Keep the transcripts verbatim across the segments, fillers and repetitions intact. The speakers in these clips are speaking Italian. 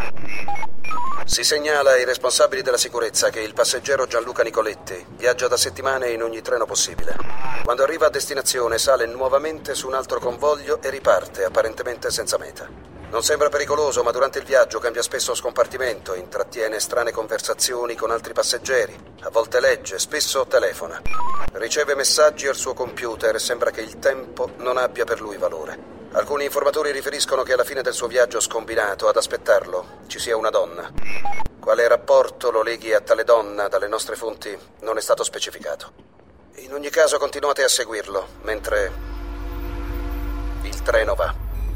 Si segnala ai responsabili della sicurezza che il passeggero Gianluca Nicoletti viaggia da settimane in ogni treno possibile. Quando arriva a destinazione sale nuovamente su un altro convoglio e riparte, apparentemente senza meta. Non sembra pericoloso, ma durante il viaggio cambia spesso scompartimento, intrattiene strane conversazioni con altri passeggeri, a volte legge, spesso telefona. Riceve messaggi al suo computer e sembra che il tempo non abbia per lui valore. Alcuni informatori riferiscono che alla fine del suo viaggio scombinato ad aspettarlo ci sia una donna. Quale rapporto lo leghi a tale donna dalle nostre fonti non è stato specificato. In ogni caso continuate a seguirlo mentre il treno va.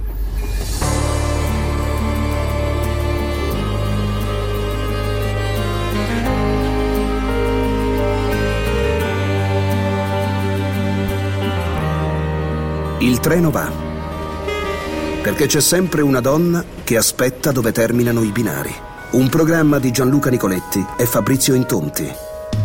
Il treno va. Perché c'è sempre una donna che aspetta dove terminano i binari. Un programma di Gianluca Nicoletti e Fabrizio Intonti.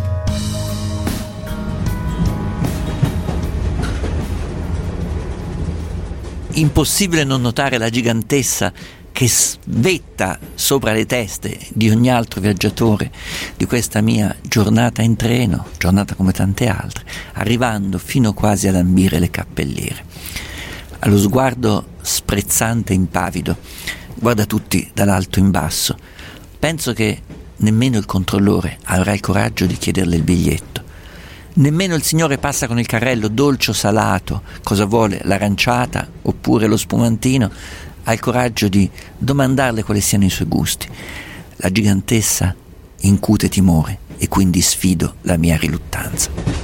Impossibile non notare la gigantessa che svetta sopra le teste di ogni altro viaggiatore di questa mia giornata in treno, giornata come tante altre, arrivando fino quasi ad ambire le cappelliere. Allo sguardo sprezzante e impavido, guarda tutti dall'alto in basso. Penso che nemmeno il controllore avrà il coraggio di chiederle il biglietto. Nemmeno il signore passa con il carrello dolce o salato, cosa vuole, l'aranciata oppure lo spumantino, ha il coraggio di domandarle quali siano i suoi gusti. La gigantessa incute timore e quindi sfido la mia riluttanza.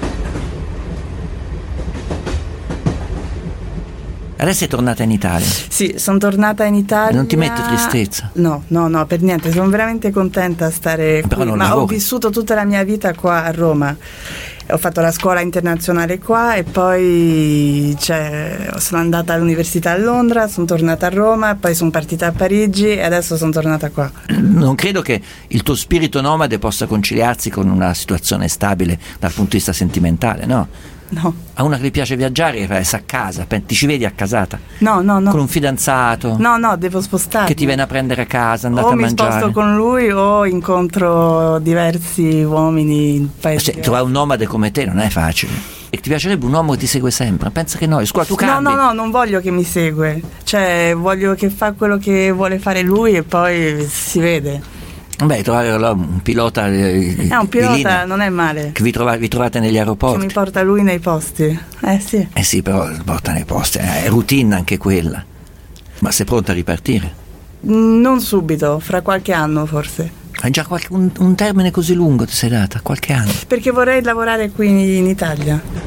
Adesso è tornata in Italia. Sì, sono tornata in Italia. Non ti mette tristezza? No, no, no, per niente. Sono veramente contenta a stare Però qui. non Ma lavori. Ho vissuto tutta la mia vita qua a Roma. Ho fatto la scuola internazionale qua e poi cioè, sono andata all'università a Londra, sono tornata a Roma, poi sono partita a Parigi e adesso sono tornata qua. Non credo che il tuo spirito nomade possa conciliarsi con una situazione stabile dal punto di vista sentimentale, no? No. A una che le piace viaggiare resta a casa, ti ci vedi accasata? No, no, no. Con un fidanzato? No, no, devo spostarmi. Che ti viene a prendere a casa, andate o a mangiare? O mi sposto con lui o incontro diversi uomini in paese. Cioè, trovare un nomade come te non è facile. E ti piacerebbe un uomo che ti segue sempre? Pensa che no, scuola, tu cambi. No, no, no, non voglio che mi segue. Cioè, voglio che fa quello che vuole fare lui e poi si vede. Beh, trovare un pilota eh, eh, un pilota linea, non è male. Che vi, trova, vi trovate negli aeroporti. Che mi porta lui nei posti. Eh sì. Eh sì, però porta nei posti, è routine anche quella. Ma sei pronta a ripartire? Non subito, fra qualche anno forse. Hai già qualche, un, un termine così lungo ti sei data? Qualche anno? Perché vorrei lavorare qui in Italia.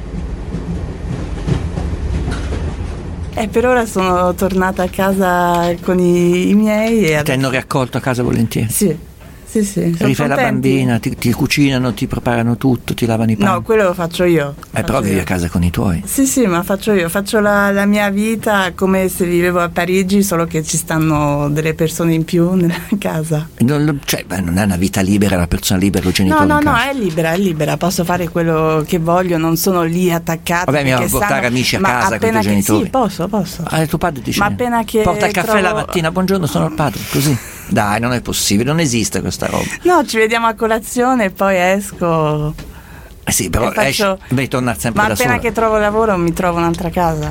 E per ora sono tornata a casa con i, i miei e ti hanno riaccolto a casa volentieri? Sì, sì, sì. Rifai la bambina, ti, ti cucinano, ti preparano tutto, ti lavano i panni? No, quello lo faccio io. Eh, però vivi a casa con i tuoi? Sì, sì, ma faccio io, faccio la, la mia vita come se vivevo a Parigi, solo che ci stanno delle persone in più nella casa. Non, cioè, beh, non è una vita libera, la persona libera, lo genitore No, no, in no, casa. è libera, è libera, posso fare quello che voglio, non sono lì attaccata. Vabbè, mi va a portare sanno, amici a ma casa con i tuoi che, genitori? Sì, posso, posso. Ah, tuo padre dice, ma appena che porta il caffè trovo... la mattina, buongiorno, sono il padre, così. Dai, non è possibile, non esiste questa roba. No, ci vediamo a colazione e poi esco. Eh sì, però faccio... esci, devi tornare sempre ma da sola. Ma appena che trovo lavoro mi trovo un'altra casa.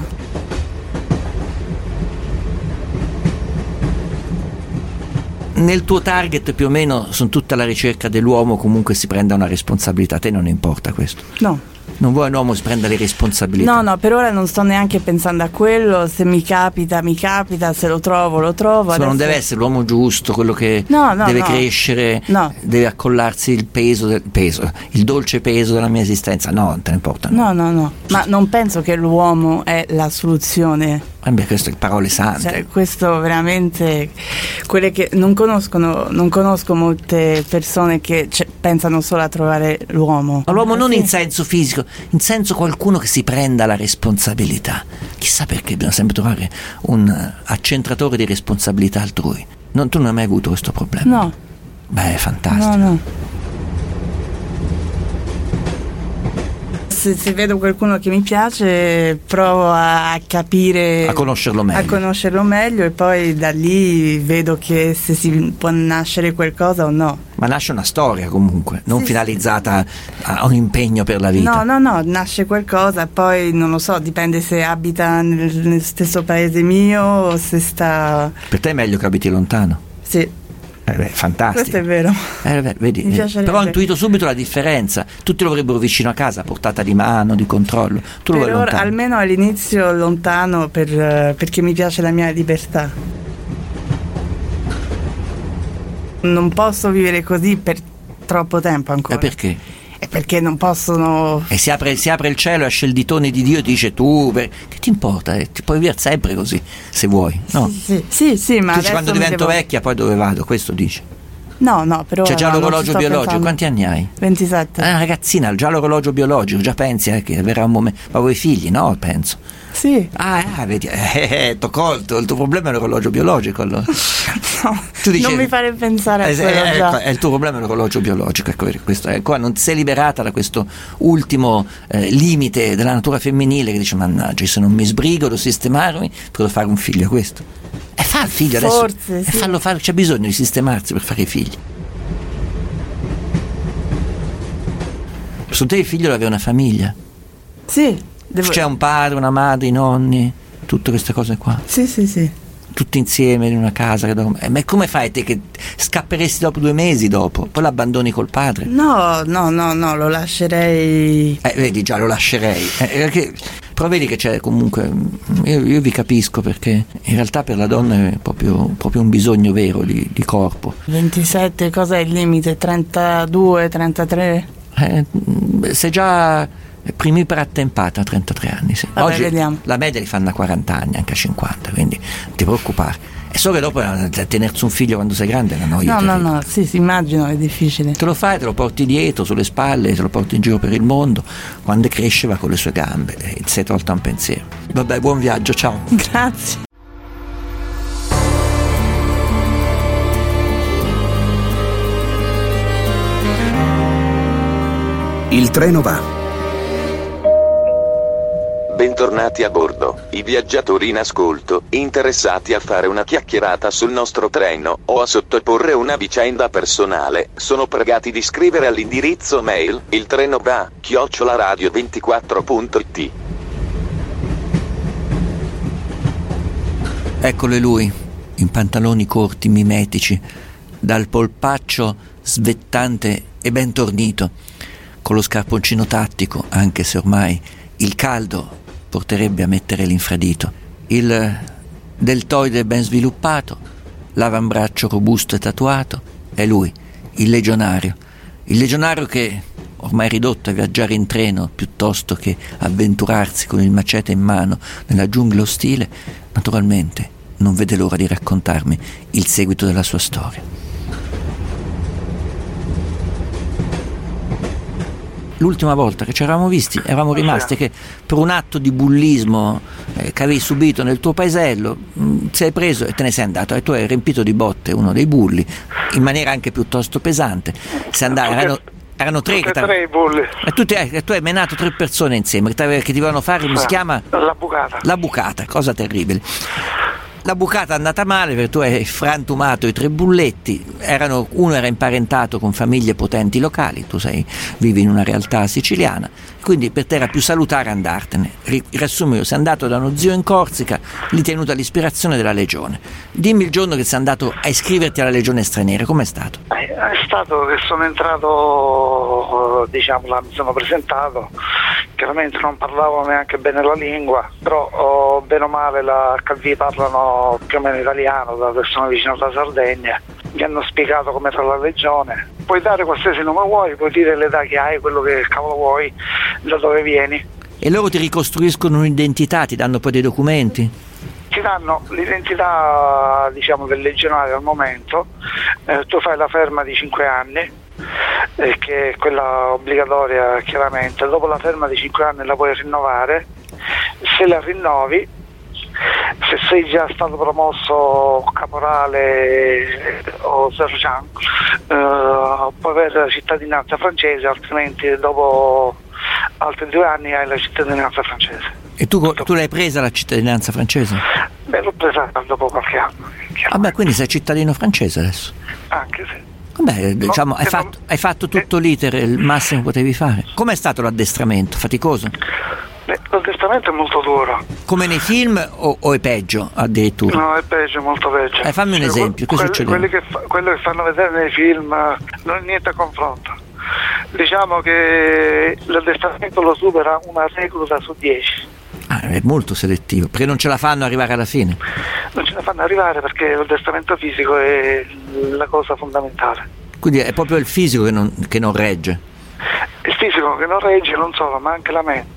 Nel tuo target più o meno sono tutta alla ricerca dell'uomo, comunque si prenda una responsabilità. A te non importa questo? No. Non vuoi un uomo che si prenda le responsabilità? No, no, per ora non sto neanche pensando a quello. Se mi capita, mi capita, se lo trovo, lo trovo. Se adesso... non deve essere l'uomo giusto, quello che no, no, deve no. crescere, no. deve accollarsi il peso, del, peso, il dolce peso della mia esistenza. No, non te ne importa. No, no, no. Ma non penso che l'uomo è la soluzione. Eh beh, queste parole sante. Cioè, questo veramente, quelle che non conoscono, non conosco molte persone che cioè, pensano solo a trovare l'uomo. Ma l'uomo ah, non sì. in senso fisico, in senso qualcuno che si prenda la responsabilità. Chissà perché bisogna sempre trovare un accentratore di responsabilità altrui. Non, tu non hai mai avuto questo problema? No. Beh, è fantastico. No, no. se, se vedo qualcuno che mi piace provo a, a capire, a conoscerlo meglio. a conoscerlo meglio e poi da lì vedo che se si può nascere qualcosa o no. Ma nasce una storia comunque, non sì, finalizzata sì. a un impegno per la vita. No, no, no, nasce qualcosa, poi non lo so, dipende se abita nel, nel stesso paese mio o se sta... Per te è meglio che abiti lontano? Sì. Eh beh, fantastico. Questo è vero. Eh beh, vedi, Mi eh, però ho intuito subito la differenza. Tutti lo vorrebbero vicino a casa, a portata di mano, di controllo. Tu lo per vuoi ora, lontano. almeno all'inizio lontano per, perché mi piace la mia libertà. Non posso vivere così per troppo tempo ancora. E perché? E perché non possono... E si apre, si apre il cielo, esce il ditone di Dio e dice tu, per... che ti importa? Eh? Ti puoi vivere sempre così, se vuoi, no? Sì, sì, sì, sì, ma tu dici quando divento devo... vecchia poi dove vado? Questo dici? No, no, però... C'è già no, l'orologio biologico, pensando. quanti anni hai? ventisette. Ah, ragazzina, già l'orologio biologico, già pensi eh, che verrà un momento... Ma vuoi figli, no? Penso. Sì. Ah, ah vedi, eh, t'ho colto, il tuo problema è l'orologio biologico allora. No, tu dici, non mi fare pensare a eh, quello eh, già. Ecco, è il tuo problema è l'orologio biologico, ecco, questo è, qua non ti sei liberata da questo ultimo eh, limite della natura femminile che dice mannaggia, se non mi sbrigo devo sistemarmi, devo fare un figlio, questo. E fa il figlio adesso. Forse, e sì. fallo fare, c'è bisogno di sistemarsi per fare i figli. Su te il figlio aveva una famiglia? Sì. Devo... C'è un padre, una madre, i nonni, tutte queste cose qua. Sì, sì, sì. Tutti insieme in una casa. Eh, ma come fai te che scapperesti dopo due mesi dopo? Poi l'abbandoni col padre? No, no, no, no, lo lascerei. Eh, vedi, già lo lascerei. Eh, che... Però vedi che c'è comunque. Io, io vi capisco perché in realtà per la donna è proprio, proprio un bisogno vero di, di corpo. ventisette, cos'è il limite? trentadue, trentatré? Eh, sei già primi per attempata a trentatré anni. Sì. Vabbè, oggi vediamo. La media li fanno a quaranta anni, anche a cinquanta, quindi non ti preoccupare. È solo che dopo eh, tenersi un figlio quando sei grande è una noia. No, terribile. no, no, sì, sì, immagino, è difficile. Te lo fai, te lo porti dietro, sulle spalle, te lo porti in giro per il mondo, quando cresce va con le sue gambe, e ti sei tolto un pensiero. Vabbè, buon viaggio, ciao. Grazie. Il treno va. Bentornati a bordo, i viaggiatori in ascolto, interessati a fare una chiacchierata sul nostro treno, o a sottoporre una vicenda personale, sono pregati di scrivere all'indirizzo mail, il treno va, chiocciola radio ventiquattro punto it. Eccolo lui, in pantaloni corti mimetici, dal polpaccio svettante e ben tornito, con lo scarponcino tattico, anche se ormai il caldo porterebbe a mettere l'infradito, il deltoide ben sviluppato, l'avambraccio robusto e tatuato, è lui, il legionario, il legionario che, ormai ridotto a viaggiare in treno piuttosto che avventurarsi con il macete in mano nella giungla ostile, naturalmente non vede l'ora di raccontarmi il seguito della sua storia. L'ultima volta che ci eravamo visti eravamo rimasti che per un atto di bullismo eh, che avevi subito nel tuo paesello mh, sei preso e te ne sei andato e tu hai riempito di botte uno dei bulli in maniera anche piuttosto pesante. Sei andato, erano, erano tre che tre i bulli. E tu, ti, eh, tu hai menato tre persone insieme che, che ti volevano fare, come si chiama? La bucata. La bucata, cosa terribile. La bucata è andata male perché tu hai frantumato i tre bulletti, erano, uno era imparentato con famiglie potenti locali, tu sei, vivi in una realtà siciliana, quindi per te era più salutare andartene. Riassumo io, sei andato da uno zio in Corsica, lì ti è venuta l'ispirazione della Legione. Dimmi il giorno che sei andato a iscriverti alla Legione straniera, com'è stato? È stato che sono entrato, diciamo, là mi sono presentato, chiaramente non parlavo neanche bene la lingua, però oh, bene o male la Calvi parlano più o meno italiano, dato che sono vicino alla Sardegna. Mi hanno spiegato come fa la Legione. Puoi dare qualsiasi nome vuoi, puoi dire l'età che hai, quello che cavolo vuoi, da dove vieni. E loro ti ricostruiscono un'identità, ti danno poi dei documenti? Ti danno l'identità, diciamo, del legionario al momento, eh, tu fai la ferma di cinque anni, eh, che è quella obbligatoria chiaramente, dopo la ferma di cinque anni la puoi rinnovare, se la rinnovi, se sei già stato promosso caporale o sergent, eh, puoi avere la cittadinanza francese, altrimenti dopo altri due anni hai la cittadinanza francese. E tu, tu l'hai presa la cittadinanza francese? Beh, l'ho presa dopo qualche anno. Vabbè, quindi sei cittadino francese adesso? Anche sì. Vabbè, diciamo, no, hai, fatto, non... hai fatto tutto l'iter, il massimo che potevi fare. Com'è stato l'addestramento? Faticoso? Beh, l'addestramento è molto duro. Come nei film o, o è peggio addirittura? No, è peggio, molto peggio. Eh, fammi un cioè, esempio, che quelli, succede? Quelli che, fa, quello che fanno vedere nei film non è niente a confronto. Diciamo che l'addestramento lo supera una recluta su dieci. Ah, è molto selettivo, perché non ce la fanno arrivare alla fine. Non ce la fanno arrivare perché l'addestramento fisico è la cosa fondamentale. Quindi è proprio il fisico che non, che non regge. Il fisico che non regge, non solo, ma anche la mente.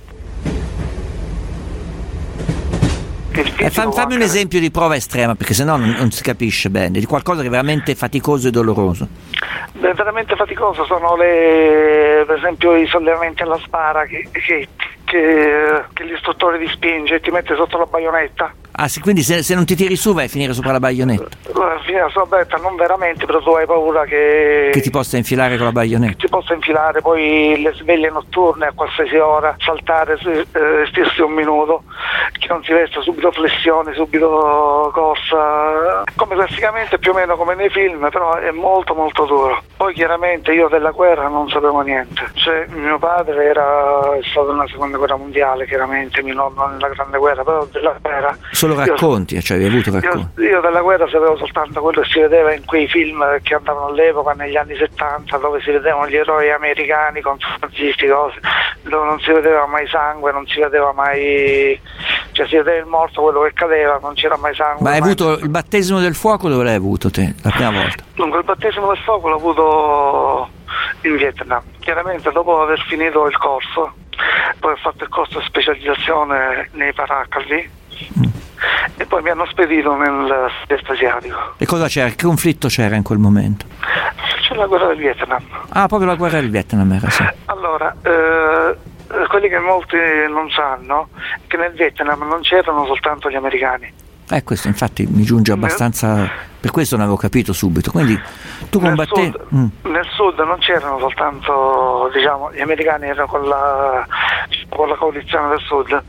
Eh, fammi, fammi un esempio di prova estrema, perché sennò non, non si capisce bene, di qualcosa che è veramente faticoso e doloroso. Beh, veramente faticoso sono le, per esempio i sollevamenti alla spara che, che, che, che l'istruttore ti spinge e ti mette sotto la baionetta. Ah sì, quindi se, se non ti tiri su vai a finire sopra la baionetta? Finire sopra la baionetta non veramente, però tu hai paura che... Che ti possa infilare con la baionetta? Ti possa infilare, poi le sveglie notturne a qualsiasi ora, saltare, eh, vestirsi un minuto, che non si veste subito flessioni, subito corsa, come classicamente più o meno come nei film, però è molto molto duro. Poi chiaramente io della guerra non sapevo niente, cioè mio padre era è stato nella seconda guerra mondiale, chiaramente mio nonno nella grande guerra, però della guerra... Solo racconti, io, cioè hai avuto racconti? Io, io della guerra sapevo soltanto quello che si vedeva in quei film che andavano all'epoca, negli anni settanta, dove si vedevano gli eroi americani con nazisti, cose, dove non si vedeva mai sangue, non si vedeva mai... cioè si vedeva il morto, quello che cadeva, non c'era mai sangue. Ma hai mai... avuto il battesimo del fuoco, dove l'hai avuto te, la prima volta? Dunque il battesimo del fuoco l'ho avuto in Vietnam, chiaramente dopo aver finito il corso, poi ho fatto il corso di specializzazione nei paracalli, mm. e poi mi hanno spedito nel sud-est asiatico. E cosa c'era? Che conflitto c'era in quel momento? C'era la guerra del Vietnam. Ah, proprio la guerra del Vietnam era, sì. Allora, eh, quelli che molti non sanno è che nel Vietnam non c'erano soltanto gli americani. Eh, questo infatti mi giunge abbastanza, per questo non avevo capito subito. Quindi tu combattevi... Nel, mm. nel sud non c'erano soltanto, diciamo, gli americani erano con la, con la coalizione del sud,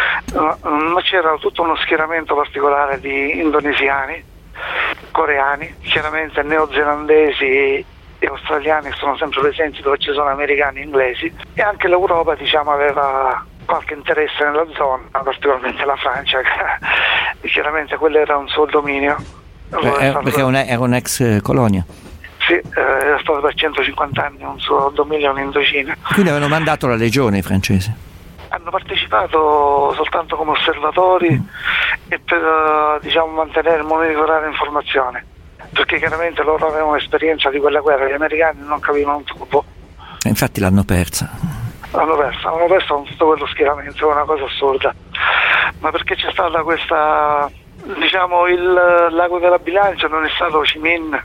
ma c'era tutto uno schieramento particolare di indonesiani, coreani, chiaramente neozelandesi e australiani sono sempre presenti dove ci sono americani e inglesi, e anche l'Europa, diciamo, aveva qualche interesse nella zona, particolarmente la Francia, che chiaramente quello era un suo dominio. Eh, stato, perché era un'ex colonia? Sì, eh, era stato per centocinquanta anni un suo dominio in Indocina. Quindi avevano mandato la legione i francesi? Hanno partecipato soltanto come osservatori mm. e per, diciamo, mantenere e monitorare informazioni, perché chiaramente loro avevano esperienza di quella guerra, gli americani non capivano un tubo. E infatti l'hanno persa. L'hanno persa, hanno perso con tutto quello schieramento, è una cosa assurda. Ma perché c'è stata questa, diciamo, il lago della bilancia non è stato Ho Chi Minh,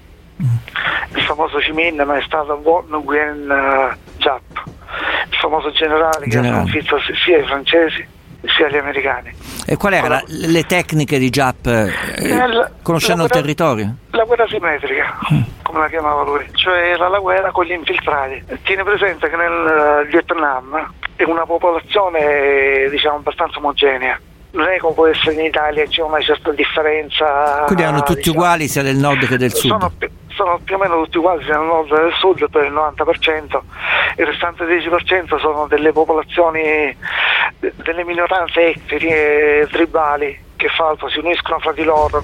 il famoso Ho Chi Minh, ma è stato Vo Nguyen Giap, il famoso generale, generale. che ha sconfitto sia i francesi sia gli americani. E qual erano la... le tecniche di Giap, eh, la, conoscendo la guerra, il territorio? La guerra simmetrica, mm. come la chiamava lui, cioè era la guerra con gli infiltrati. Tieni presente che nel Vietnam è una popolazione, diciamo, abbastanza omogenea. Non è come può essere in Italia, c'è una certa differenza. Quindi erano tutti diciamo, uguali sia del nord che del sud? Sono, sono più o meno tutti uguali sia del nord che del sud per il novanta per cento, il restante dieci per cento sono delle popolazioni, delle minoranze etniche e tribali che fra l'altro si uniscono fra di loro.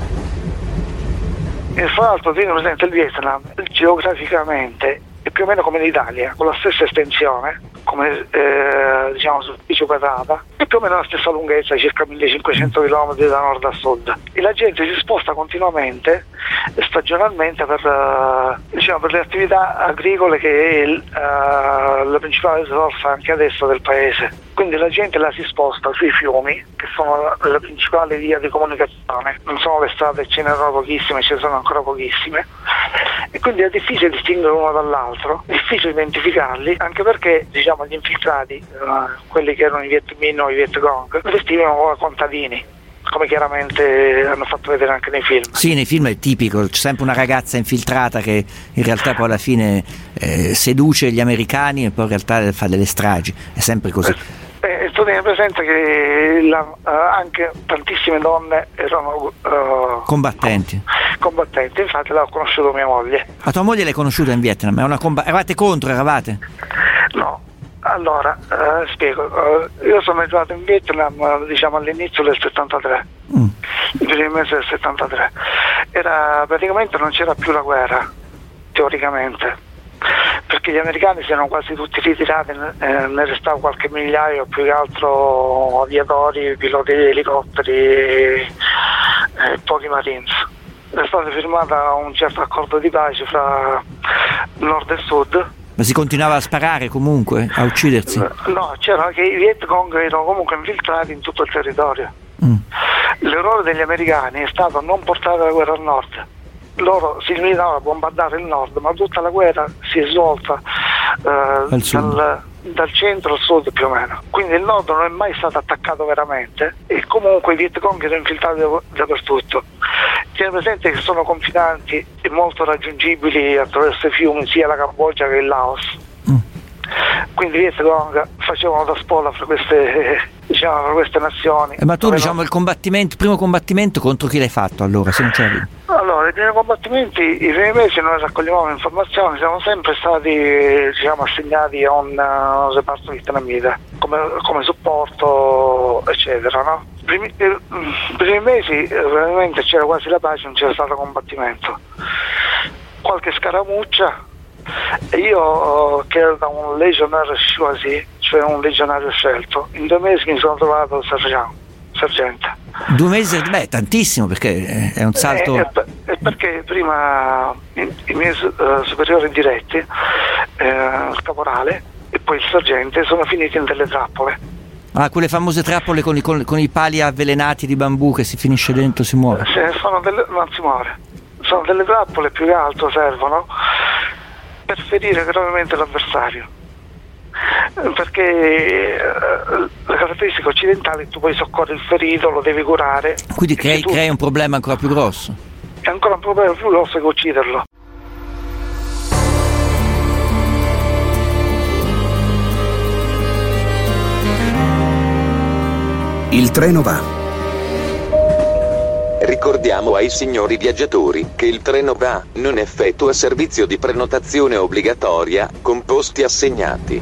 E fra l'altro tieni presente il Vietnam geograficamente è più o meno come l'Italia, con la stessa estensione, come eh, diciamo superficie quadrata, e più o meno la stessa lunghezza, circa millecinquecento chilometri da nord a sud. E la gente si sposta continuamente, stagionalmente, per, uh, diciamo, per le attività agricole, che è il, uh, la principale risorsa anche adesso del paese. Quindi la gente la si sposta sui fiumi, che sono la principale via di comunicazione. Non sono le strade, ce ne sono pochissime, ce ne sono ancora pochissime. E quindi è difficile distinguere uno dall'altro, è difficile identificarli, anche perché, diciamo, gli infiltrati, uh, quelli che erano i Viet Minh o i Viet Cong, vestivano contadini. come chiaramente hanno fatto vedere anche nei film. Sì, nei film è tipico, c'è sempre una ragazza infiltrata che in realtà poi alla fine eh, seduce gli americani e poi in realtà fa delle stragi, è sempre così. Eh, tu tieni presente che la, uh, anche tantissime donne erano uh, combattenti. combattenti, infatti l'ho conosciuto mia moglie. Ma tua moglie l'hai conosciuta in Vietnam? È una comb- eravate contro, eravate? No, allora uh, spiego, uh, io sono arrivato in Vietnam uh, diciamo all'inizio del settantatré, mm. il primo mese del settantatré, era praticamente non c'era più la guerra, teoricamente, perché gli americani si erano quasi tutti ritirati, eh, ne restava qualche migliaio, più che altro aviatori, piloti di elicotteri e eh, pochi marines. È stato firmato un certo accordo di pace fra nord e sud. Ma si continuava a sparare comunque, a uccidersi? No, c'era che i Viet Cong erano comunque infiltrati in tutto il territorio. Mm. L'errore degli americani è stato non portare la guerra al nord. Loro si limitavano a bombardare il nord, ma tutta la guerra si è svolta eh, dal, dal centro al sud più o meno. Quindi il nord non è mai stato attaccato veramente e comunque i Viet Cong erano infiltrati dappertutto. Tieni presente che sono confinanti e molto raggiungibili attraverso i fiumi sia la Cambogia che il Laos. Mm. Quindi i Viet Cong facevano da spola fra queste, diciamo, fra queste nazioni. Eh, ma tu diciamo non... il combattimento, il primo combattimento contro chi l'hai fatto allora? Se non c'è... Allora, i primi combattimenti, i primi mesi noi raccoglievamo informazioni, siamo sempre stati diciamo, assegnati a un uh, reparto vietnamita come, come supporto eccetera, no? I primi, i primi mesi veramente c'era quasi la pace, non c'era stato combattimento, qualche scaramuccia e io che ero da un legionario choisi, cioè un legionario scelto, in due mesi mi sono trovato sergente. sergente. Due mesi, beh, tantissimo perché è un salto. È, è perché prima i, i miei uh, superiori diretti, eh, il caporale e poi il sergente, sono finiti in delle trappole. Ah, quelle famose trappole con i, con, con i pali avvelenati di bambù che si finisce dentro, si muore. Sì, sono delle, non si muore. Sono delle trappole, più che altro servono per ferire gravemente l'avversario. Perché le caratteristiche occidentali tu puoi soccorrere il ferito, lo devi curare. Quindi crei, tu... crei un problema ancora più grosso. È ancora un problema più grosso che ucciderlo. Il treno va. Ricordiamo ai signori viaggiatori che il treno va non effettua servizio di prenotazione obbligatoria con posti assegnati.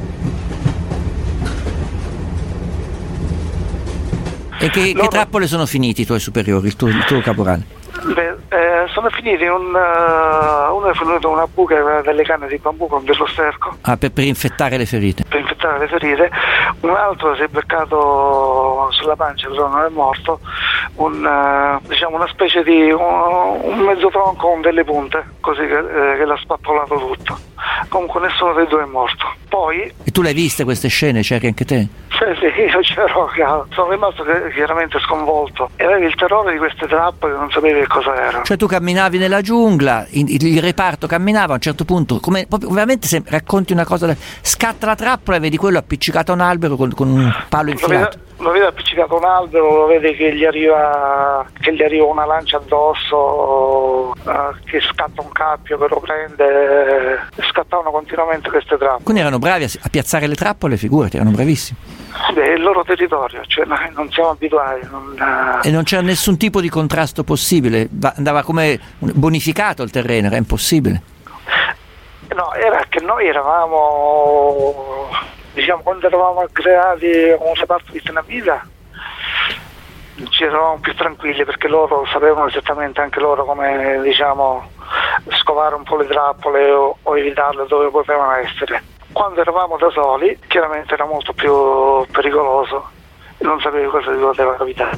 E che, Loro... che trappole sono finiti i tuoi superiori, il tuo, il tuo caporale? Beh, eh, sono finiti un, uh, uno è finito una buca delle canne di bambù con dello sterco. Ah, per, per infettare le ferite. Per infettare le ferite. Un altro si è beccato sulla pancia, però non è morto, un, uh, diciamo una specie di un, un mezzo tronco con delle punte, così che, eh, che l'ha spappolato tutto. Comunque nessuno dei due è morto. Poi... E tu le hai viste queste scene? C'eri anche te? Sì, sì, io c'ero, sono rimasto chiaramente sconvolto. E avevi il terrore di queste trappole che non sapevi che cosa erano. Cioè tu camminavi nella giungla, il, il reparto camminava, a un certo punto, come proprio, veramente se racconti una cosa, scatta la trappola e vedi quello appiccicato a un albero con, con un palo infilato. Lo vede appiccicato a un albero, lo vede che gli arriva che gli arriva una lancia addosso, uh, che scatta un cappio che lo prende, scattavano continuamente queste trappole. Quindi erano bravi a, a piazzare le trappole, figurati, erano bravissimi. Beh, è il loro territorio, cioè noi non siamo abituati. Non, uh... E non c'era nessun tipo di contrasto possibile, andava come bonificato il terreno, era impossibile. No, era che noi eravamo, diciamo, quando eravamo creati un reparto vietnamita ci eravamo più tranquilli perché loro sapevano esattamente anche loro come, diciamo, scovare un po' le trappole o, o evitarle dove potevano essere. Quando eravamo da soli chiaramente era molto più pericoloso e non sapevi cosa ti poteva capitare.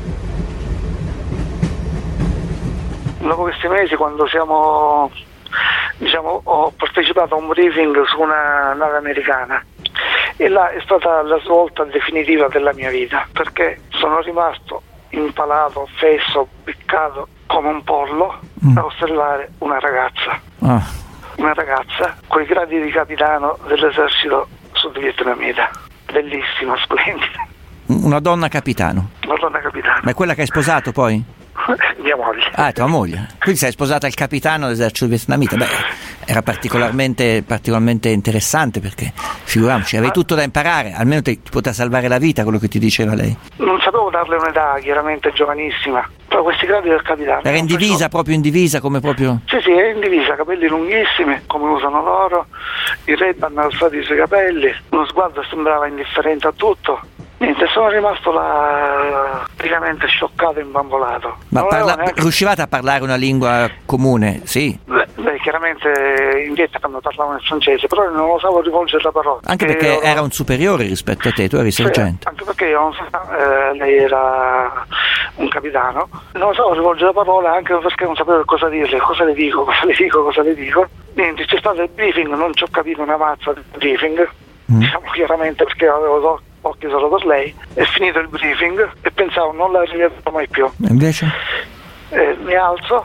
Dopo questi mesi, quando siamo, diciamo, ho partecipato a un briefing su una nave americana e là è stata la svolta definitiva della mia vita, perché sono rimasto impalato, fesso, beccato come un pollo mm. a osservare una ragazza. Ah. Una ragazza con i gradi di capitano dell'esercito sud vietnamita, bellissima, splendida. Una donna capitano. Una donna capitano. Ma è quella che hai sposato poi? Mia moglie. Ah, tua moglie. Quindi sei sposata al capitano dell'esercito vietnamita. Beh, era particolarmente, particolarmente interessante, perché figuriamoci, avevi tutto da imparare, almeno ti, ti poteva salvare la vita quello che ti diceva lei. Non sapevo darle un'età, chiaramente giovanissima, però questi gradi del capitano. Era in divisa, faccio... proprio in divisa, come proprio... Sì, sì, è in divisa, capelli lunghissimi, come usano loro, i Ray-Ban alzati sui capelli, uno sguardo sembrava indifferente a tutto. Niente, sono rimasto là praticamente scioccato e imbambolato. Ma parla... neanche... riuscivate a parlare una lingua comune? Sì. Beh, beh, chiaramente in Vietnam parlavano il francese, però non osavo rivolgere la parola. Anche perché io... era un superiore rispetto a te, tu eri sergente. Sì, anche perché io non so, eh, lei era un capitano, non osavo rivolgere la parola anche perché non sapevo cosa dirle, cosa le dico, cosa le dico, cosa le dico. Niente, c'è stato il briefing, non ci ho capito una mazza del briefing, mm. diciamo chiaramente perché avevo occhi solo per lei. È finito il briefing e pensavo non la rivedrò mai più. E invece? Eh, mi alzo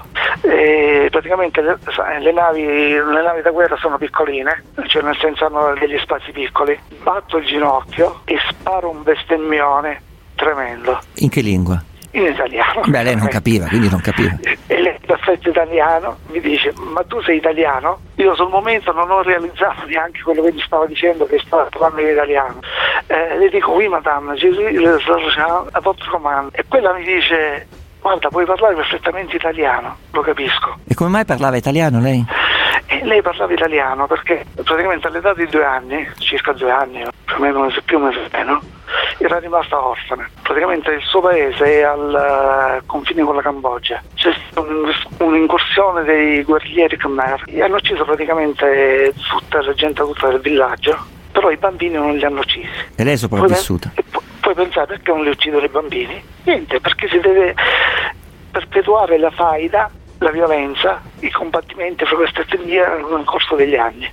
e praticamente le, le navi le navi da guerra sono piccoline, cioè nel senso hanno degli spazi piccoli. Batto il ginocchio e sparo un bestemmione tremendo. In che lingua? In italiano. Beh, lei non capiva, quindi non capiva. E lei, perfetto italiano, mi dice: ma tu sei italiano? Io sul momento non ho realizzato neanche quello che mi stava dicendo, che stava parlando in italiano. Eh, le dico: oui madame, je suis a votre commande. E quella mi dice: guarda, puoi parlare perfettamente italiano, lo capisco. E come mai parlava italiano lei? E lei parlava italiano perché praticamente all'età di due anni, circa due anni, più o meno un mese più, un mese meno, era rimasta orfana. Praticamente il suo paese è al uh, confine con la Cambogia. C'è stata un, un'incursione dei guerriglieri Khmer e hanno ucciso praticamente tutta la gente tutta del villaggio, però i bambini non li hanno uccisi. E lei è sopravvissuta? Poi, pu- puoi pensare perché non li uccidono i bambini? Niente, perché si deve perpetuare la faida, la violenza, i combattimenti fra queste etnie nel corso degli anni.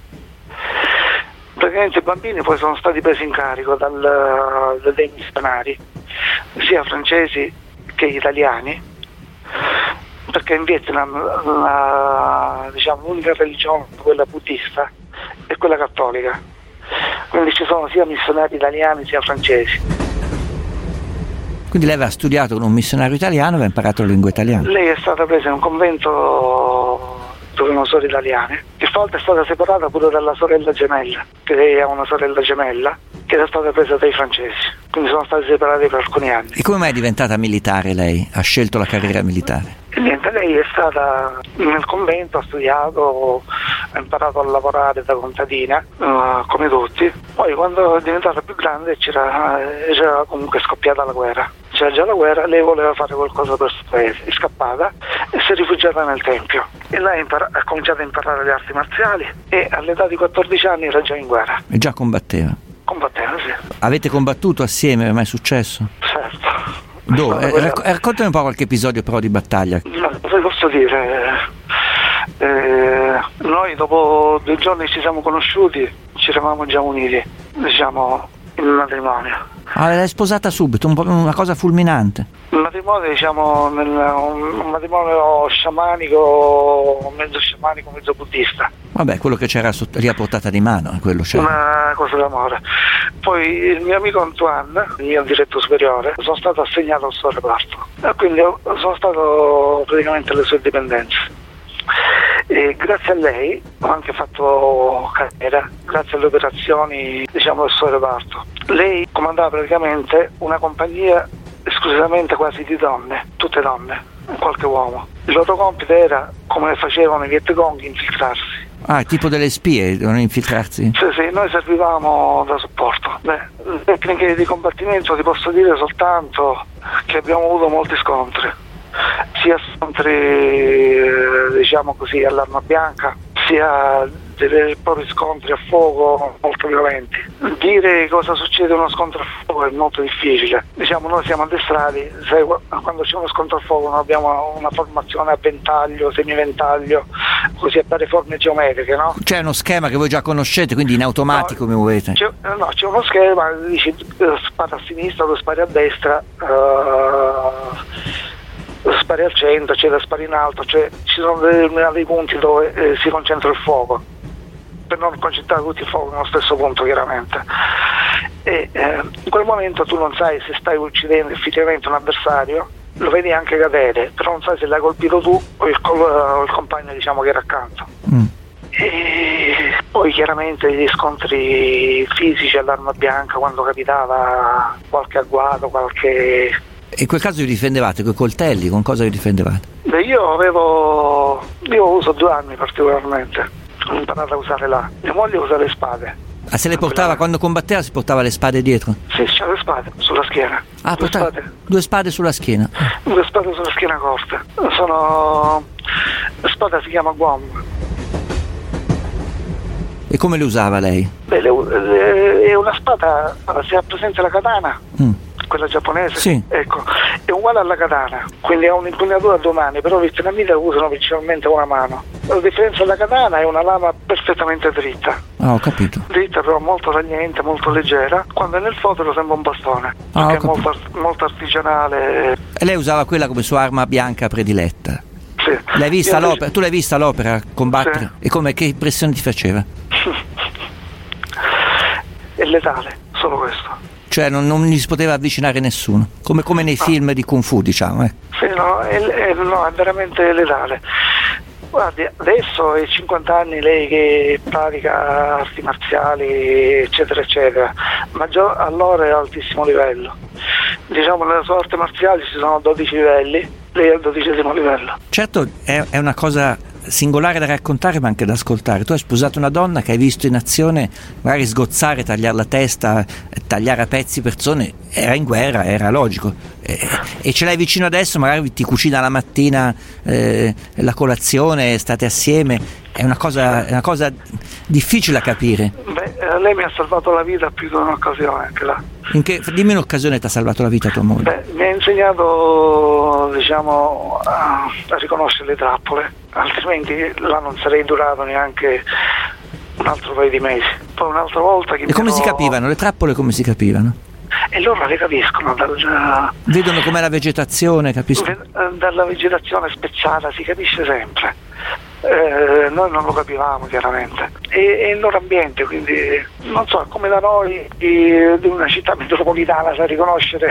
Praticamente i bambini poi sono stati presi in carico dal, dai missionari, sia francesi che italiani, perché in Vietnam la, diciamo, l'unica religione, quella buddista, è quella cattolica, quindi ci sono sia missionari italiani sia francesi. Quindi lei aveva studiato con un missionario italiano e aveva imparato la lingua italiana? Lei è stata presa in un convento dove erano sorelle italiane. Che volta è stata separata pure dalla sorella gemella, che lei ha una sorella gemella che era stata presa dai francesi, quindi sono stati separati per alcuni anni. E come mai è diventata militare lei? Ha scelto la carriera militare? E niente, lei è stata nel convento, ha studiato, ha imparato a lavorare da contadina, uh, come tutti. Poi quando è diventata più grande c'era, c'era comunque scoppiata la guerra. C'era già la guerra, lei voleva fare qualcosa per il suo paese, è scappata e si è rifugiata nel tempio. E lei ha, impara- ha cominciato a imparare le arti marziali e all'età di quattordici anni era già in guerra. E già combatteva? Combatteva, sì. Avete combattuto assieme? È mai successo? Certo. Dove? Eh, racc- raccontami un po' qualche episodio però di battaglia. No, cosa posso dire? Eh, noi dopo due giorni ci siamo conosciuti, ci eravamo già uniti, diciamo, in matrimonio. Ah, l'hai sposata subito, un po' una cosa fulminante. Un matrimonio, diciamo, nel, un, un matrimonio sciamanico, mezzo sciamanico, mezzo buddista. Vabbè, quello che c'era sotto, lì a portata di mano, quello c'era. Una cosa d'amore. Poi il mio amico Antoine, il mio diretto superiore, sono stato assegnato al suo reparto. E quindi sono stato praticamente alle sue dipendenze. E grazie a lei ho anche fatto carriera, grazie alle operazioni, diciamo, del suo reparto. Lei comandava praticamente una compagnia esclusivamente quasi di donne, tutte donne, qualche uomo. Il loro compito era, come facevano i Viet Cong, infiltrarsi. Ah, tipo delle spie, devono infiltrarsi? Sì, sì, noi servivamo da supporto. Beh, le tecniche di combattimento ti posso dire soltanto che abbiamo avuto molti scontri. Sia scontri, diciamo così, all'arma bianca, sia dei veri e propri scontri a fuoco molto violenti. Dire cosa succede in uno scontro a fuoco è molto difficile. Diciamo, noi siamo addestrati, sai, quando c'è uno scontro a fuoco noi abbiamo una formazione a ventaglio, semiventaglio, così a varie forme geometriche, no? C'è uno schema che voi già conoscete, quindi in automatico no, mi muovete? C'è, no, c'è uno schema, dici spara a sinistra, lo spari a destra, uh, spari al centro, c'è da spari in alto, cioè ci sono determinati punti dove eh, si concentra il fuoco, per non concentrare tutti il fuoco nello stesso punto, chiaramente. e eh, in quel momento tu non sai se stai uccidendo effettivamente un avversario, lo vedi anche cadere, però non sai se l'hai colpito tu o il, col- o il compagno, diciamo, che era accanto. Mm. E poi chiaramente gli scontri fisici all'arma bianca, quando capitava qualche agguato, qualche... In quel caso vi difendevate con i coltelli? Con cosa vi difendevate? Beh, io avevo... io uso due armi particolarmente, ho imparato a usare là. Mia moglie usa le spade. Ah, se le portava, quando combatteva si portava le spade dietro? Sì, c'ha le spade sulla schiena. Ah, due spade. Due spade sulla schiena. Due spade sulla schiena corte. Sono... la spada si chiama Guam. E come le usava lei? Beh, le, le, è una spada, si ha presente la katana, mm. quella giapponese? Sì. Ecco, è uguale alla katana, quindi ha un'impugnatura a due mani, però i vietnamiti usano principalmente una mano. La differenza della katana è una lama perfettamente dritta. Ah, ho capito. Dritta, però molto tagliente, molto leggera. Quando è nel fodero sembra un bastone, ah, perché è molto, molto artigianale. E lei usava quella come sua arma bianca prediletta? Sì. L'hai vista Io l'opera? Tu l'hai vista l'opera combattere? Sì. E come, che impressione ti faceva? È letale, solo questo. Cioè non, non gli si poteva avvicinare nessuno, come, come nei no. film di Kung Fu, diciamo. Eh. Sì, no è, è, no, è veramente letale. Guardi, adesso è cinquanta anni lei che pratica arti marziali, eccetera, eccetera, ma già allora è altissimo livello. Diciamo nella sua arte marziale ci sono dodici livelli, lei è al dodicesimo livello. Certo, è, è una cosa singolare da raccontare ma anche da ascoltare. Tu hai sposato una donna che hai visto in azione magari sgozzare, tagliare la testa, tagliare a pezzi persone, era in guerra, era logico, e, e ce l'hai vicino adesso, magari ti cucina la mattina eh, la colazione, state assieme, è una cosa, è una cosa difficile da capire. Beh, lei mi ha salvato la vita più di un'occasione anche là. In che, dimmi un'occasione ti ha salvato la vita tua moglie. Beh, mi ha insegnato, diciamo, a, a riconoscere le trappole, altrimenti là non sarei durato neanche un altro paio di mesi. Poi un'altra volta che e come ero... si capivano? Le trappole come si capivano? E loro le capiscono dal... vedono com'è la vegetazione, capiscono? Dalla vegetazione spezzata si capisce sempre. Eh, noi non lo capivamo chiaramente, e, e il loro ambiente, quindi non so, come da noi di, di una città metropolitana sa riconoscere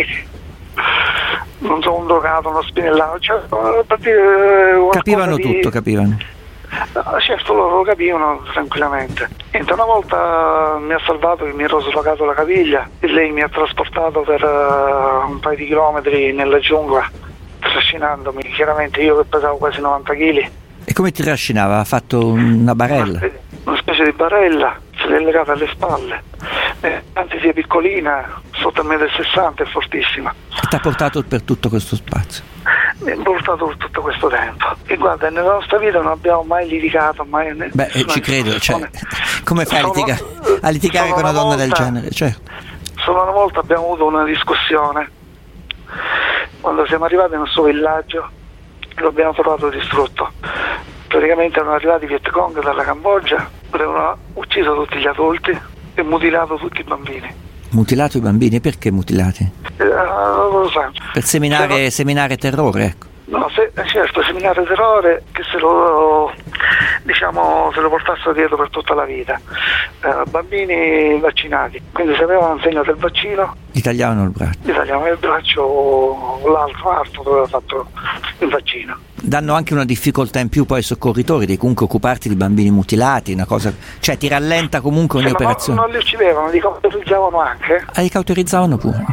non so, un drogato, uno spinellato, cioè, per dire, capivano di... tutto, capivano. No, certo, loro lo capivano tranquillamente. Niente, una volta mi ha salvato che mi ero slogato la caviglia e lei mi ha trasportato per uh, un paio di chilometri nella giungla, trascinandomi, chiaramente io che pesavo quasi novanta chili. E come ti trascinava? Ha fatto una barella? Una, una specie di barella, se l'è legata alle spalle. Eh, anzi sia piccolina, sotto il metro e sessanta, è fortissima. E ti ha portato per tutto questo spazio? Mi ha portato per tutto questo tempo. E guarda, nella nostra vita non abbiamo mai litigato, mai. Beh, ci credo, cioè, come fai a litigare, a litigare con una, una donna volta, del genere? Cioè. Solo una volta abbiamo avuto una discussione. Quando siamo arrivati nel suo villaggio, lo abbiamo trovato distrutto. Praticamente erano arrivati i Viet Cong dalla Cambogia, avevano ucciso tutti gli adulti e mutilato tutti i bambini. Mutilato i bambini? Perché mutilati? Eh, non lo so. Per seminare, cioè, seminare terrore, ecco. No, se, certo, seminare terrore che se lo, diciamo, se lo portassero dietro per tutta la vita. Eh, bambini vaccinati, quindi se avevano un segno del vaccino gli tagliavano il braccio. Gli tagliavano il braccio o l'altro arto dove aveva fatto il vaccino. Danno anche una difficoltà in più poi ai soccorritori di comunque occuparti di bambini mutilati, una cosa, cioè ti rallenta comunque ogni sì, operazione. Non li uccidevano, li cauterizzavano anche. Ah, li cauterizzavano pure.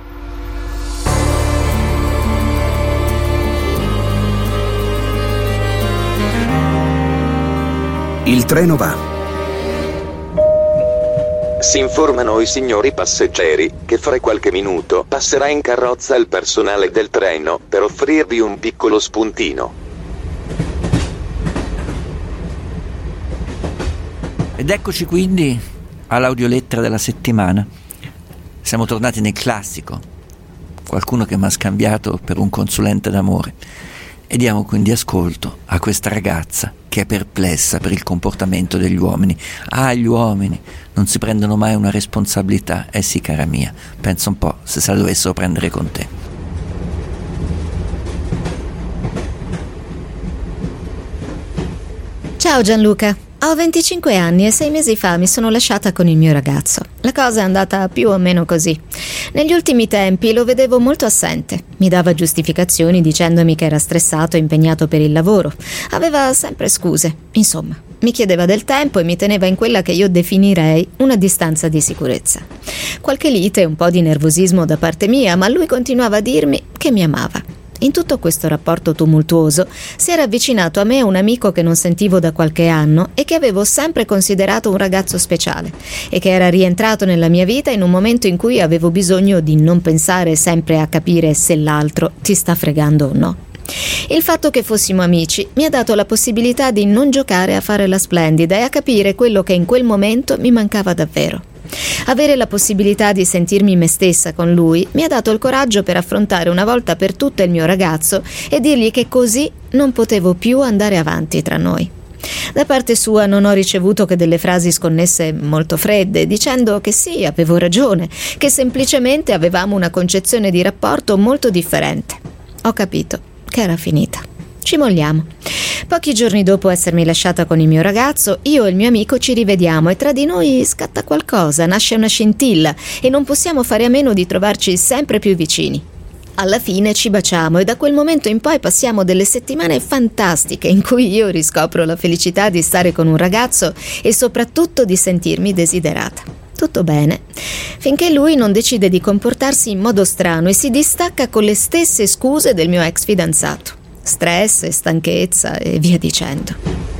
Il treno va. Si informano i signori passeggeri che fra qualche minuto passerà in carrozza il personale del treno per offrirvi un piccolo spuntino. Ed eccoci quindi all'audiolettera della settimana. Siamo tornati nel classico, qualcuno che mi ha scambiato per un consulente d'amore. E diamo quindi ascolto a questa ragazza che è perplessa per il comportamento degli uomini. Ah, gli uomini non si prendono mai una responsabilità. Eh sì, cara mia, pensa un po' se se la dovessero prendere con te. Ciao Gianluca, Ho venticinque anni e sei mesi fa mi sono lasciata con il mio ragazzo. La cosa è andata più o meno così. Negli ultimi tempi lo vedevo molto assente. Mi dava giustificazioni dicendomi che era stressato e impegnato per il lavoro. Aveva sempre scuse. Insomma, mi chiedeva del tempo e mi teneva in quella che io definirei una distanza di sicurezza. Qualche lite e un po' di nervosismo da parte mia, ma lui continuava a dirmi che mi amava. In tutto questo rapporto tumultuoso si era avvicinato a me un amico che non sentivo da qualche anno e che avevo sempre considerato un ragazzo speciale e che era rientrato nella mia vita in un momento in cui avevo bisogno di non pensare sempre a capire se l'altro ti sta fregando o no. Il fatto che fossimo amici mi ha dato la possibilità di non giocare a fare la splendida e a capire quello che in quel momento mi mancava davvero. Avere la possibilità di sentirmi me stessa con lui mi ha dato il coraggio per affrontare una volta per tutte il mio ragazzo e dirgli che così non potevo più andare avanti tra noi. Da parte sua non ho ricevuto che delle frasi sconnesse molto fredde, dicendo che sì, avevo ragione, che semplicemente avevamo una concezione di rapporto molto differente. Ho capito che era finita. Ci molliamo. Pochi giorni dopo essermi lasciata con il mio ragazzo, io e il mio amico ci rivediamo e tra di noi scatta qualcosa, nasce una scintilla e non possiamo fare a meno di trovarci sempre più vicini. Alla fine ci baciamo e da quel momento in poi passiamo delle settimane fantastiche in cui io riscopro la felicità di stare con un ragazzo e soprattutto di sentirmi desiderata. Tutto bene, finché lui non decide di comportarsi in modo strano e si distacca con le stesse scuse del mio ex fidanzato. Stress e stanchezza e via dicendo.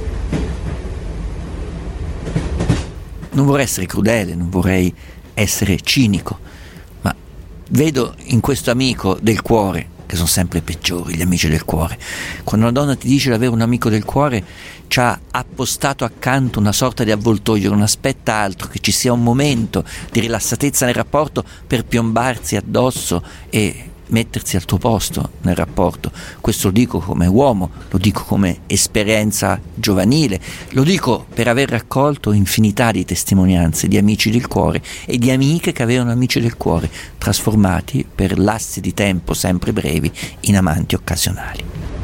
Non vorrei essere crudele, non vorrei essere cinico, ma vedo in questo amico del cuore, che sono sempre peggiori gli amici del cuore. Quando una donna ti dice di avere un amico del cuore, ci ha appostato accanto una sorta di avvoltoio, non aspetta altro che ci sia un momento di rilassatezza nel rapporto per piombarsi addosso e mettersi al tuo posto nel rapporto. Questo lo dico come uomo, lo dico come esperienza giovanile, lo dico per aver raccolto infinità di testimonianze di amici del cuore e di amiche che avevano amici del cuore trasformati per lassi di tempo sempre brevi in amanti occasionali.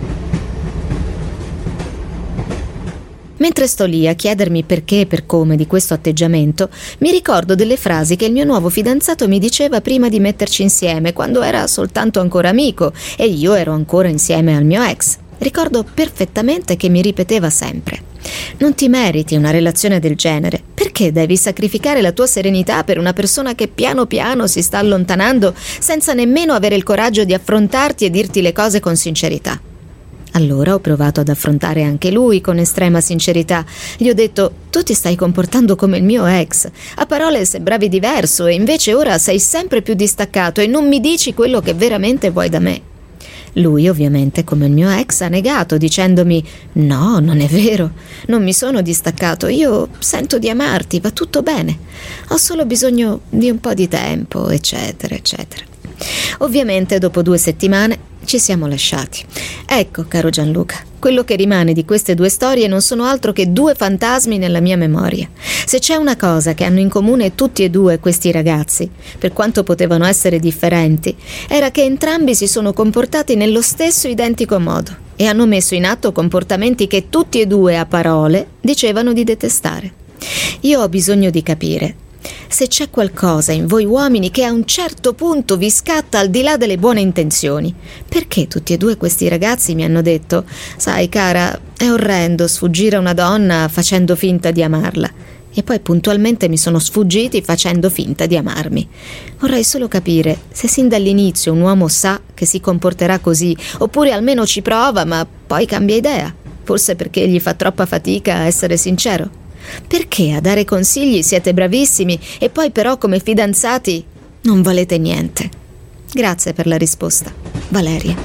Mentre sto lì a chiedermi perché e per come di questo atteggiamento, mi ricordo delle frasi che il mio nuovo fidanzato mi diceva prima di metterci insieme, quando era soltanto ancora amico e io ero ancora insieme al mio ex. Ricordo perfettamente che mi ripeteva sempre: non ti meriti una relazione del genere, perché devi sacrificare la tua serenità per una persona che piano piano si sta allontanando senza nemmeno avere il coraggio di affrontarti e dirti le cose con sincerità. Allora ho provato ad affrontare anche lui con estrema sincerità. Gli ho detto: tu ti stai comportando come il mio ex. A parole sembravi diverso e invece ora sei sempre più distaccato e non mi dici quello che veramente vuoi da me. Lui, ovviamente, come il mio ex, ha negato dicendomi: no, non è vero, non mi sono distaccato, io sento di amarti, va tutto bene. Ho solo bisogno di un po' di tempo, eccetera, eccetera. Ovviamente dopo due settimane ci siamo lasciati. Ecco, caro Gianluca, quello che rimane di queste due storie non sono altro che due fantasmi nella mia memoria. Se c'è una cosa che hanno in comune tutti e due questi ragazzi, per quanto potevano essere differenti, era che entrambi si sono comportati nello stesso identico modo e hanno messo in atto comportamenti che tutti e due a parole dicevano di detestare. Io ho bisogno di capire se c'è qualcosa in voi uomini che a un certo punto vi scatta al di là delle buone intenzioni. Perché tutti e due questi ragazzi mi hanno detto: sai cara, è orrendo sfuggire a una donna facendo finta di amarla, e poi puntualmente mi sono sfuggiti facendo finta di amarmi. Vorrei solo capire se sin dall'inizio un uomo sa che si comporterà così, oppure almeno ci prova ma poi cambia idea, forse perché gli fa troppa fatica a essere sincero. Perché a dare consigli siete bravissimi e poi però come fidanzati non valete niente? Grazie per la risposta, Valeria.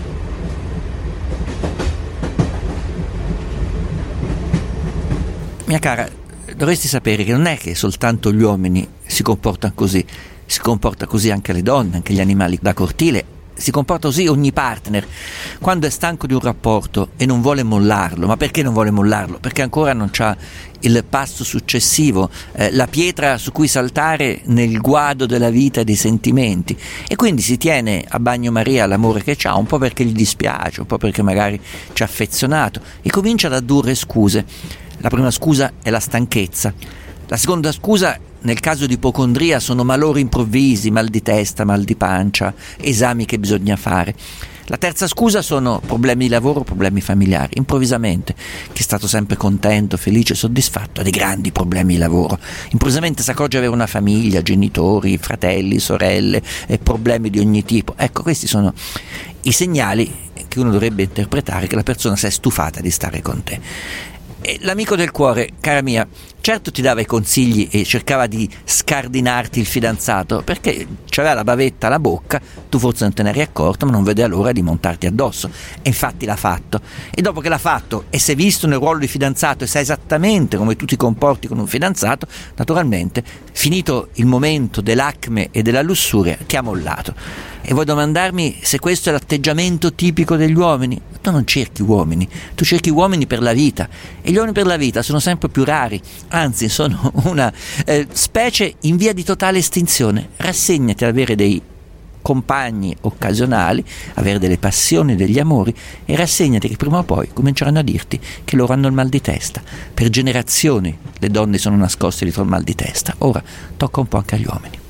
Mia cara, dovresti sapere che non è che soltanto gli uomini si comportano così, si comporta così anche le donne, anche gli animali da cortile. Si comporta così ogni partner quando è stanco di un rapporto e non vuole mollarlo. Ma perché non vuole mollarlo? Perché ancora non c'ha il passo successivo, eh, la pietra su cui saltare nel guado della vita e dei sentimenti, e quindi si tiene a bagnomaria l'amore che c'ha, un po' perché gli dispiace, un po' perché magari ci ha affezionato, e comincia ad addurre scuse. La prima scusa è la stanchezza. La seconda scusa, nel caso di ipocondria, sono malori improvvisi, mal di testa, mal di pancia, esami che bisogna fare. La terza scusa sono problemi di lavoro, problemi familiari. Improvvisamente, chi è stato sempre contento, felice, soddisfatto, ha dei grandi problemi di lavoro. Improvvisamente si accorge di avere una famiglia, genitori, fratelli, sorelle, e problemi di ogni tipo. Ecco, questi sono i segnali che uno dovrebbe interpretare che la persona si è stufata di stare con te. E l'amico del cuore, cara mia, certo ti dava i consigli e cercava di scardinarti il fidanzato, perché c'aveva la bavetta alla bocca, tu forse non te ne eri accorto, ma non vedeva l'ora di montarti addosso, e infatti l'ha fatto. E dopo che l'ha fatto e si è visto nel ruolo di fidanzato e sa esattamente come tu ti comporti con un fidanzato, naturalmente, finito il momento dell'acme e della lussuria, ti ha mollato. E vuoi domandarmi se questo è l'atteggiamento tipico degli uomini? Tu non cerchi uomini, tu cerchi uomini per la vita, e gli uomini per la vita sono sempre più rari, anzi sono una eh, specie in via di totale estinzione. Rassegnati ad avere dei compagni occasionali, avere delle passioni, degli amori, e rassegnati che prima o poi cominceranno a dirti che loro hanno il mal di testa. Per generazioni le donne sono nascoste dietro il mal di testa, ora tocca un po' anche agli uomini.